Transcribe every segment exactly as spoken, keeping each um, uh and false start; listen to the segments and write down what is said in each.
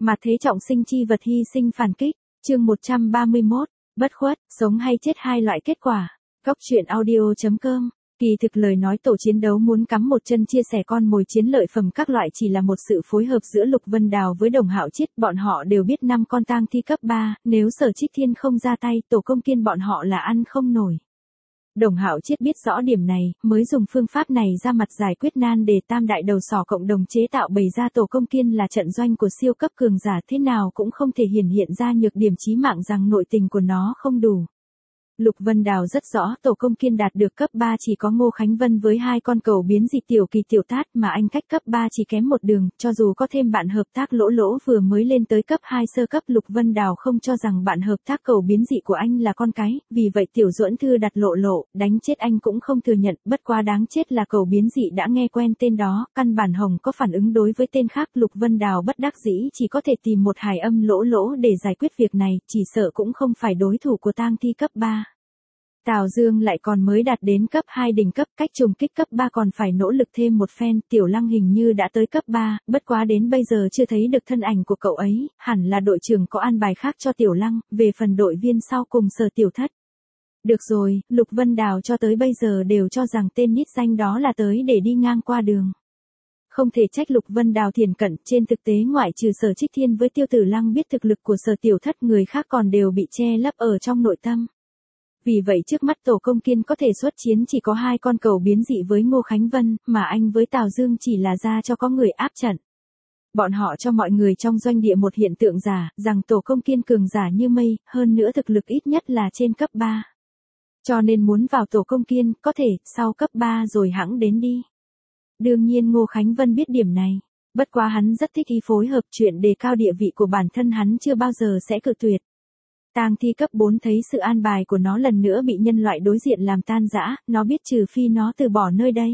Mà thế trọng sinh chi vật hy sinh phản kích, chương một trăm ba mươi mốt, bất khuất, sống hay chết hai loại kết quả. Góc truyện audio.com. Kỳ thực lời nói tổ chiến đấu muốn cắm một chân chia sẻ con mồi chiến lợi phẩm các loại chỉ là một sự phối hợp giữa Lục Vân Đào với Đồng Hạo Chiết, bọn họ đều biết năm con tang thi cấp ba, nếu Sở Trích Thiên không ra tay, tổ công kiên bọn họ là ăn không nổi. Đồng Hạo Chiết biết rõ điểm này, mới dùng phương pháp này ra mặt giải quyết nan đề tam đại đầu sỏ cộng đồng chế tạo bày ra tổ công kiên là trận doanh của siêu cấp cường giả, thế nào cũng không thể hiển hiện ra nhược điểm chí mạng rằng nội tình của nó không đủ. Lục Vân Đào rất rõ tổ công kiên đạt được cấp ba chỉ có Ngô Khánh Vân với hai con cầu biến dị Tiểu Kỳ Tiểu Tát, mà anh cách cấp ba chỉ kém một đường, cho dù có thêm bạn hợp tác Lỗ Lỗ vừa mới lên tới cấp hai sơ cấp, Lục Vân Đào không cho rằng bạn hợp tác cầu biến dị của anh là con cái, vì vậy Tiểu Duẫn Thư đặt Lộ Lộ, đánh chết anh cũng không thừa nhận, bất quá đáng chết là cầu biến dị đã nghe quen tên đó, căn bản Hồng có phản ứng đối với tên khác, Lục Vân Đào bất đắc dĩ chỉ có thể tìm một hài âm Lỗ Lỗ để giải quyết việc này, chỉ sợ cũng không phải đối thủ của tang thi cấp ba. Tào Dương lại còn mới đạt đến cấp hai đỉnh cấp, cách trùng kích cấp ba còn phải nỗ lực thêm một phen, Tiểu Lăng hình như đã tới cấp ba, bất quá đến bây giờ chưa thấy được thân ảnh của cậu ấy, hẳn là đội trưởng có an bài khác cho Tiểu Lăng, về phần đội viên sau cùng Sở Tiểu Thất. Được rồi, Lục Vân Đào cho tới bây giờ đều cho rằng tên nhít danh đó là tới để đi ngang qua đường. Không thể trách Lục Vân Đào thiển cận, trên thực tế ngoại trừ Sở Trích Thiên với Tiêu Tử Lăng biết thực lực của Sở Tiểu Thất, người khác còn đều bị che lấp ở trong nội tâm. Vì vậy trước mắt tổ công kiên có thể xuất chiến chỉ có hai con cầu biến dị với Ngô Khánh Vân, mà anh với Tào Dương chỉ là ra cho có người áp trận. Bọn họ cho mọi người trong doanh địa một hiện tượng giả, rằng tổ công kiên cường giả như mây, hơn nữa thực lực ít nhất là trên cấp ba. Cho nên muốn vào tổ công kiên, có thể, sau cấp ba rồi hẵng đến đi. Đương nhiên Ngô Khánh Vân biết điểm này. Bất quá hắn rất thích ý phối hợp, chuyện đề cao địa vị của bản thân hắn chưa bao giờ sẽ cự tuyệt. Tang thi cấp bốn thấy sự an bài của nó lần nữa bị nhân loại đối diện làm tan rã, nó biết trừ phi nó từ bỏ nơi đây.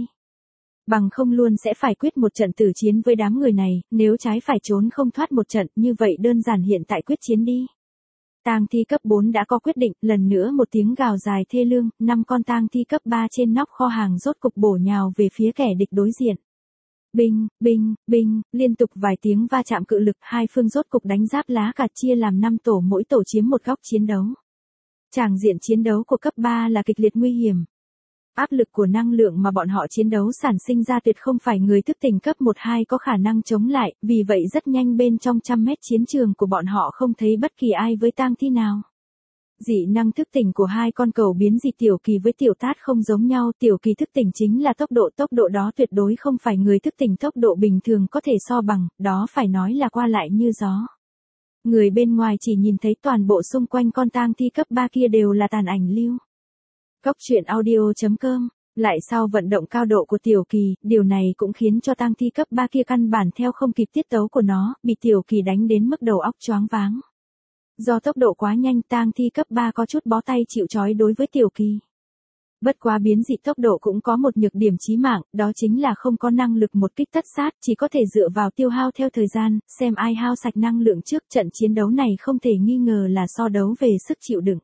Bằng không luôn sẽ phải quyết một trận tử chiến với đám người này, nếu trái phải trốn không thoát một trận, như vậy đơn giản hiện tại quyết chiến đi. Tang thi cấp bốn đã có quyết định, lần nữa một tiếng gào dài thê lương, năm con tang thi cấp ba trên nóc kho hàng rốt cục bổ nhào về phía kẻ địch đối diện. Binh, binh, binh, liên tục vài tiếng va chạm cự lực, hai phương rốt cục đánh giáp lá cà chia làm năm tổ, mỗi tổ chiếm một góc chiến đấu. Tràng diện chiến đấu của cấp ba là kịch liệt nguy hiểm. Áp lực của năng lượng mà bọn họ chiến đấu sản sinh ra tuyệt không phải người thức tỉnh cấp một hai có khả năng chống lại, vì vậy rất nhanh bên trong trăm mét chiến trường của bọn họ không thấy bất kỳ ai với tang thi nào. Dị năng thức tỉnh của hai con cầu biến dị Tiểu Kỳ với Tiểu Tát không giống nhau, Tiểu Kỳ thức tỉnh chính là tốc độ, tốc độ đó tuyệt đối không phải người thức tỉnh tốc độ bình thường có thể so bằng, đó phải nói là qua lại như gió. Người bên ngoài chỉ nhìn thấy toàn bộ xung quanh con tang thi cấp ba kia đều là tàn ảnh lưu. Góc truyện audio.com. Lại sau vận động cao độ của Tiểu Kỳ, điều này cũng khiến cho tang thi cấp ba kia căn bản theo không kịp tiết tấu của nó, bị Tiểu Kỳ đánh đến mức đầu óc choáng váng. Do tốc độ quá nhanh, tang thi cấp ba có chút bó tay chịu trói đối với Tiểu Kỳ. Bất quá biến dị tốc độ cũng có một nhược điểm chí mạng, đó chính là không có năng lực một kích tất sát, chỉ có thể dựa vào tiêu hao theo thời gian, xem ai hao sạch năng lượng trước. Trận chiến đấu này không thể nghi ngờ là so đấu về sức chịu đựng.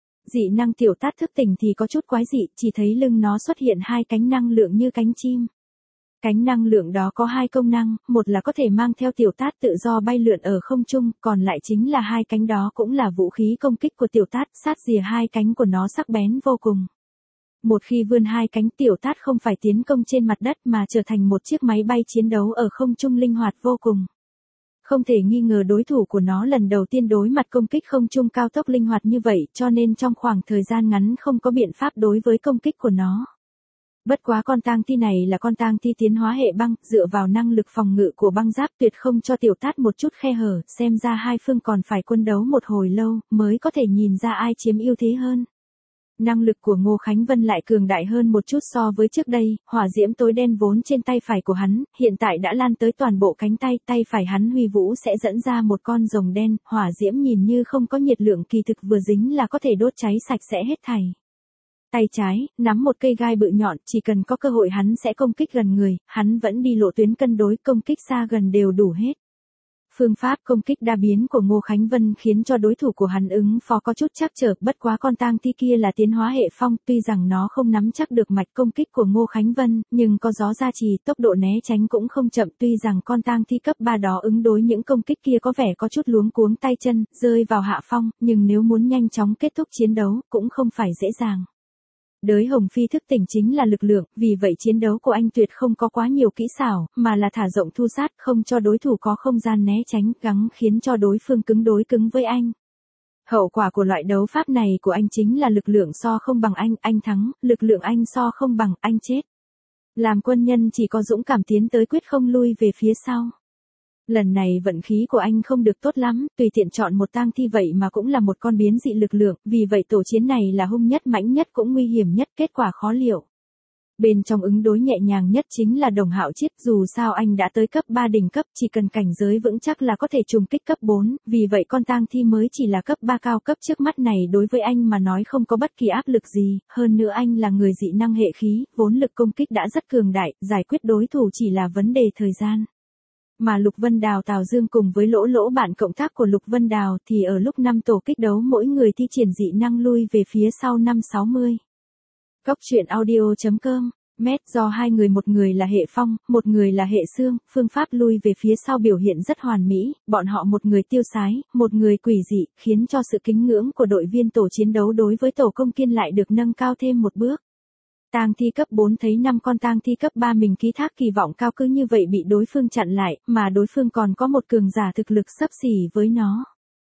Dị năng Tiểu Tát thức tỉnh thì có chút quái dị, chỉ thấy lưng nó xuất hiện hai cánh năng lượng như cánh chim. Cánh năng lượng đó có hai công năng, một là có thể mang theo Tiểu Tát tự do bay lượn ở không trung, còn lại chính là hai cánh đó cũng là vũ khí công kích của Tiểu Tát, sát rìa hai cánh của nó sắc bén vô cùng. Một khi vươn hai cánh, Tiểu Tát không phải tiến công trên mặt đất mà trở thành một chiếc máy bay chiến đấu ở không trung linh hoạt vô cùng. Không thể nghi ngờ đối thủ của nó lần đầu tiên đối mặt công kích không trung cao tốc linh hoạt như vậy, cho nên trong khoảng thời gian ngắn không có biện pháp đối với công kích của nó. Bất quá con tang thi này là con tang thi tiến hóa hệ băng, dựa vào năng lực phòng ngự của băng giáp tuyệt không cho Tiểu Tát một chút khe hở, xem ra hai phương còn phải quân đấu một hồi lâu, mới có thể nhìn ra ai chiếm ưu thế hơn. Năng lực của Ngô Khánh Vân lại cường đại hơn một chút so với trước đây, hỏa diễm tối đen vốn trên tay phải của hắn, hiện tại đã lan tới toàn bộ cánh tay, tay phải hắn huy vũ sẽ dẫn ra một con rồng đen, hỏa diễm nhìn như không có nhiệt lượng kỳ thực vừa dính là có thể đốt cháy sạch sẽ hết thảy. Tay trái, nắm một cây gai bự nhọn, chỉ cần có cơ hội hắn sẽ công kích gần người, hắn vẫn đi lộ tuyến cân đối, công kích xa gần đều đủ hết. Phương pháp công kích đa biến của Ngô Khánh Vân khiến cho đối thủ của hắn ứng phó có chút trắc trở, bất quá con tang thi kia là tiến hóa hệ phong, tuy rằng nó không nắm chắc được mạch công kích của Ngô Khánh Vân, nhưng có gió gia trì, tốc độ né tránh cũng không chậm, tuy rằng con tang thi cấp ba đó ứng đối những công kích kia có vẻ có chút luống cuống tay chân, rơi vào hạ phong, nhưng nếu muốn nhanh chóng kết thúc chiến đấu, cũng không phải dễ dàng. Đới Hồng Phi thức tỉnh chính là lực lượng, vì vậy chiến đấu của anh tuyệt không có quá nhiều kỹ xảo, mà là thả rộng thu sát, không cho đối thủ có không gian né tránh, gắng khiến cho đối phương cứng đối cứng với anh. Hậu quả của loại đấu pháp này của anh chính là lực lượng so không bằng anh, anh thắng, lực lượng anh so không bằng, anh chết. Làm quân nhân chỉ có dũng cảm tiến tới quyết không lui về phía sau. Lần này vận khí của anh không được tốt lắm, tùy tiện chọn một tang thi vậy mà cũng là một con biến dị lực lượng, vì vậy tổ chiến này là hung nhất mãnh nhất cũng nguy hiểm nhất, kết quả khó liệu. Bên trong ứng đối nhẹ nhàng nhất chính là Đồng Hạo Chiết, dù sao anh đã tới cấp ba đỉnh cấp, chỉ cần cảnh giới vững chắc là có thể trùng kích cấp bốn, vì vậy con tang thi mới chỉ là cấp ba cao cấp trước mắt này đối với anh mà nói không có bất kỳ áp lực gì, hơn nữa anh là người dị năng hệ khí, vốn lực công kích đã rất cường đại, giải quyết đối thủ chỉ là vấn đề thời gian. Mà Lục Vân Đào Tào Dương cùng với Lỗ Lỗ bạn cộng tác của Lục Vân Đào thì ở lúc năm tổ kích đấu mỗi người thi triển dị năng lui về phía sau năm sáu mươi. Cóc truyện audio chấm com, mét do hai người, một người là hệ phong, một người là hệ xương, phương pháp lui về phía sau biểu hiện rất hoàn mỹ, bọn họ một người tiêu sái, một người quỷ dị, khiến cho sự kính ngưỡng của đội viên tổ chiến đấu đối với tổ công kiên lại được nâng cao thêm một bước. Tang thi cấp bốn thấy năm con tang thi cấp ba mình ký thác kỳ vọng cao cứ như vậy bị đối phương chặn lại, mà đối phương còn có một cường giả thực lực xấp xỉ với nó.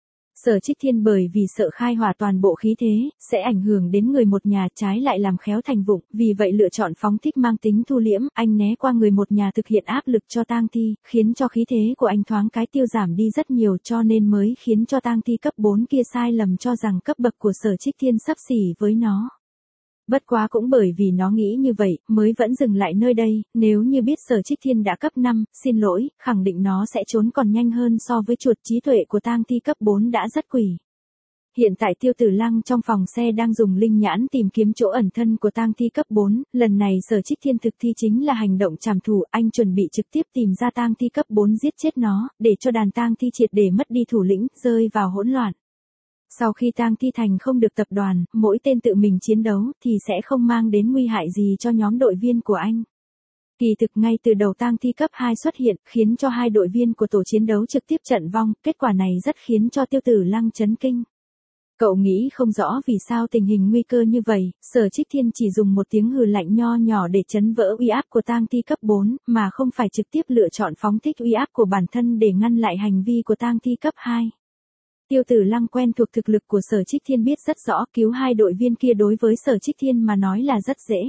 Sở Trích Thiên bởi vì sợ khai hỏa toàn bộ khí thế, sẽ ảnh hưởng đến người một nhà, trái lại làm khéo thành vụng, vì vậy lựa chọn phóng thích mang tính thu liễm, anh né qua người một nhà thực hiện áp lực cho tang thi, khiến cho khí thế của anh thoáng cái tiêu giảm đi rất nhiều, cho nên mới khiến cho tang thi cấp bốn kia sai lầm cho rằng cấp bậc của Sở Trích Thiên xấp xỉ với nó. Bất quá cũng bởi vì nó nghĩ như vậy, mới vẫn dừng lại nơi đây, nếu như biết Sở Trích Thiên đã cấp năm, xin lỗi, khẳng định nó sẽ trốn còn nhanh hơn so với chuột, trí tuệ của tang thi cấp bốn đã rất quỷ. Hiện tại Tiêu Tử Lăng trong phòng xe đang dùng linh nhãn tìm kiếm chỗ ẩn thân của tang thi cấp bốn, lần này Sở Trích Thiên thực thi chính là hành động trảm thủ, anh chuẩn bị trực tiếp tìm ra tang thi cấp bốn giết chết nó, để cho đàn tang thi triệt để mất đi thủ lĩnh, rơi vào hỗn loạn. Sau khi tang thi thành không được tập đoàn, mỗi tên tự mình chiến đấu thì sẽ không mang đến nguy hại gì cho nhóm đội viên của anh. Kỳ thực ngay từ đầu tang thi cấp hai xuất hiện, khiến cho hai đội viên của tổ chiến đấu trực tiếp trận vong, kết quả này rất khiến cho Tiêu Tử Lăng chấn kinh. Cậu nghĩ không rõ vì sao tình hình nguy cơ như vậy, Sở Trích Thiên chỉ dùng một tiếng hừ lạnh nho nhỏ để chấn vỡ uy áp của tang thi cấp bốn, mà không phải trực tiếp lựa chọn phóng thích uy áp của bản thân để ngăn lại hành vi của tang thi cấp hai. Tiêu Tử Lăng quen thuộc thực lực của Sở Trích Thiên biết rất rõ, cứu hai đội viên kia đối với Sở Trích Thiên mà nói là rất dễ.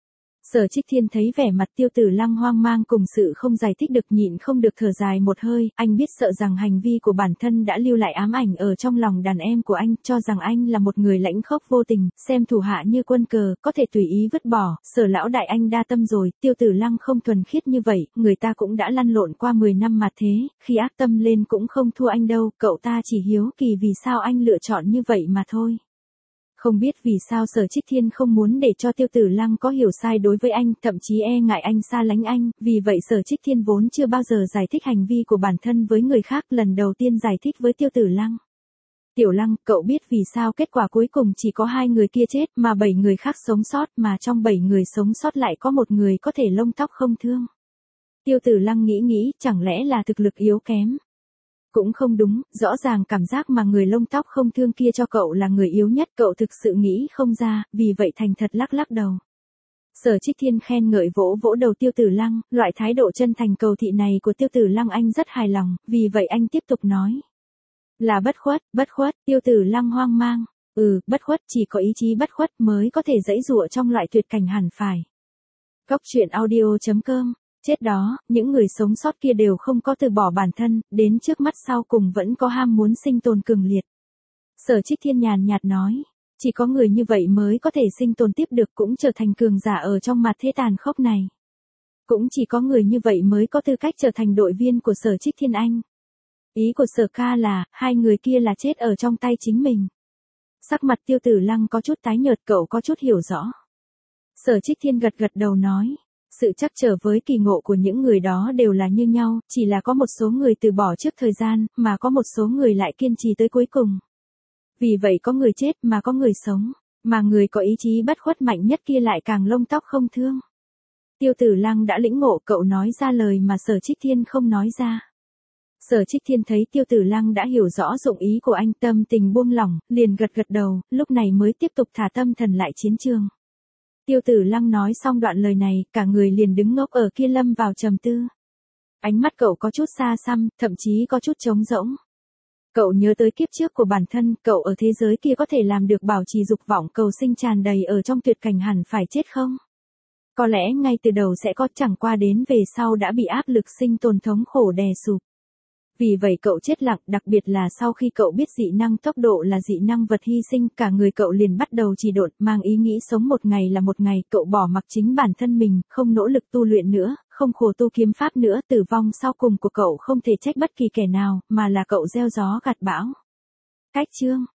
Sở Trích Thiên thấy vẻ mặt Tiêu Tử Lăng hoang mang cùng sự không giải thích được, nhịn không được thở dài một hơi, anh biết sợ rằng hành vi của bản thân đã lưu lại ám ảnh ở trong lòng đàn em của anh, cho rằng anh là một người lãnh khốc vô tình, xem thủ hạ như quân cờ, có thể tùy ý vứt bỏ, Sở lão đại anh đa tâm rồi, Tiêu Tử Lăng không thuần khiết như vậy, người ta cũng đã lăn lộn qua mười năm mà thế, khi ác tâm lên cũng không thua anh đâu, cậu ta chỉ hiếu kỳ vì sao anh lựa chọn như vậy mà thôi. Không biết vì sao Sở Trích Thiên không muốn để cho Tiêu Tử Lăng có hiểu sai đối với anh, thậm chí e ngại anh xa lánh anh, vì vậy Sở Trích Thiên vốn chưa bao giờ giải thích hành vi của bản thân với người khác, lần đầu tiên giải thích với Tiêu Tử Lăng. Tiểu Lăng, cậu biết vì sao kết quả cuối cùng chỉ có hai người kia chết mà bảy người khác sống sót, mà trong bảy người sống sót lại có một người có thể lông tóc không thương. Tiêu Tử Lăng nghĩ nghĩ, chẳng lẽ là thực lực yếu kém? Cũng không đúng, rõ ràng cảm giác mà người lông tóc không thương kia cho cậu là người yếu nhất, cậu thực sự nghĩ không ra, vì vậy thành thật lắc lắc đầu. Sở Trích Thiên khen ngợi vỗ vỗ đầu Tiêu Tử Lăng, loại thái độ chân thành cầu thị này của Tiêu Tử Lăng anh rất hài lòng, vì vậy anh tiếp tục nói. Là bất khuất, bất khuất, Tiêu Tử Lăng hoang mang, ừ, bất khuất, chỉ có ý chí bất khuất mới có thể giãy giụa trong loại tuyệt cảnh hẳn phải. Cóc truyện audio chấm com. Chết đó, những người sống sót kia đều không có từ bỏ bản thân, đến trước mắt sau cùng vẫn có ham muốn sinh tồn cường liệt. Sở Trích Thiên nhàn nhạt nói, chỉ có người như vậy mới có thể sinh tồn tiếp được, cũng trở thành cường giả ở trong mặt thế tàn khốc này. Cũng chỉ có người như vậy mới có tư cách trở thành đội viên của Sở Trích Thiên anh. Ý của Sở ca là, hai người kia là chết ở trong tay chính mình. Sắc mặt Tiêu Tử Lăng có chút tái nhợt, cậu có chút hiểu rõ. Sở Trích Thiên gật gật đầu nói. Sự trắc trở với kỳ ngộ của những người đó đều là như nhau, chỉ là có một số người từ bỏ trước thời gian, mà có một số người lại kiên trì tới cuối cùng. Vì vậy có người chết mà có người sống, mà người có ý chí bất khuất mạnh nhất kia lại càng lông tóc không thương. Tiêu Tử Lăng đã lĩnh ngộ, cậu nói ra lời mà Sở Trích Thiên không nói ra. Sở Trích Thiên thấy Tiêu Tử Lăng đã hiểu rõ dụng ý của anh, tâm tình buông lỏng, liền gật gật đầu, lúc này mới tiếp tục thả tâm thần lại chiến trường. Tiêu Tử Lăng nói xong đoạn lời này, cả người liền đứng ngốc ở kia lâm vào trầm tư. Ánh mắt cậu có chút xa xăm, thậm chí có chút trống rỗng. Cậu nhớ tới kiếp trước của bản thân, cậu ở thế giới kia có thể làm được bảo trì dục vọng cầu sinh tràn đầy ở trong tuyệt cảnh hẳn phải chết không? Có lẽ ngay từ đầu sẽ có, chẳng qua đến về sau đã bị áp lực sinh tồn thống khổ đè sụp. Vì vậy cậu chết lặng, đặc biệt là sau khi cậu biết dị năng tốc độ là dị năng vật hy sinh, cả người cậu liền bắt đầu trì độn, mang ý nghĩ sống một ngày là một ngày, cậu bỏ mặc chính bản thân mình, không nỗ lực tu luyện nữa, không khổ tu kiếm pháp nữa, tử vong sau cùng của cậu không thể trách bất kỳ kẻ nào, mà là cậu gieo gió gặt bão. Cách chương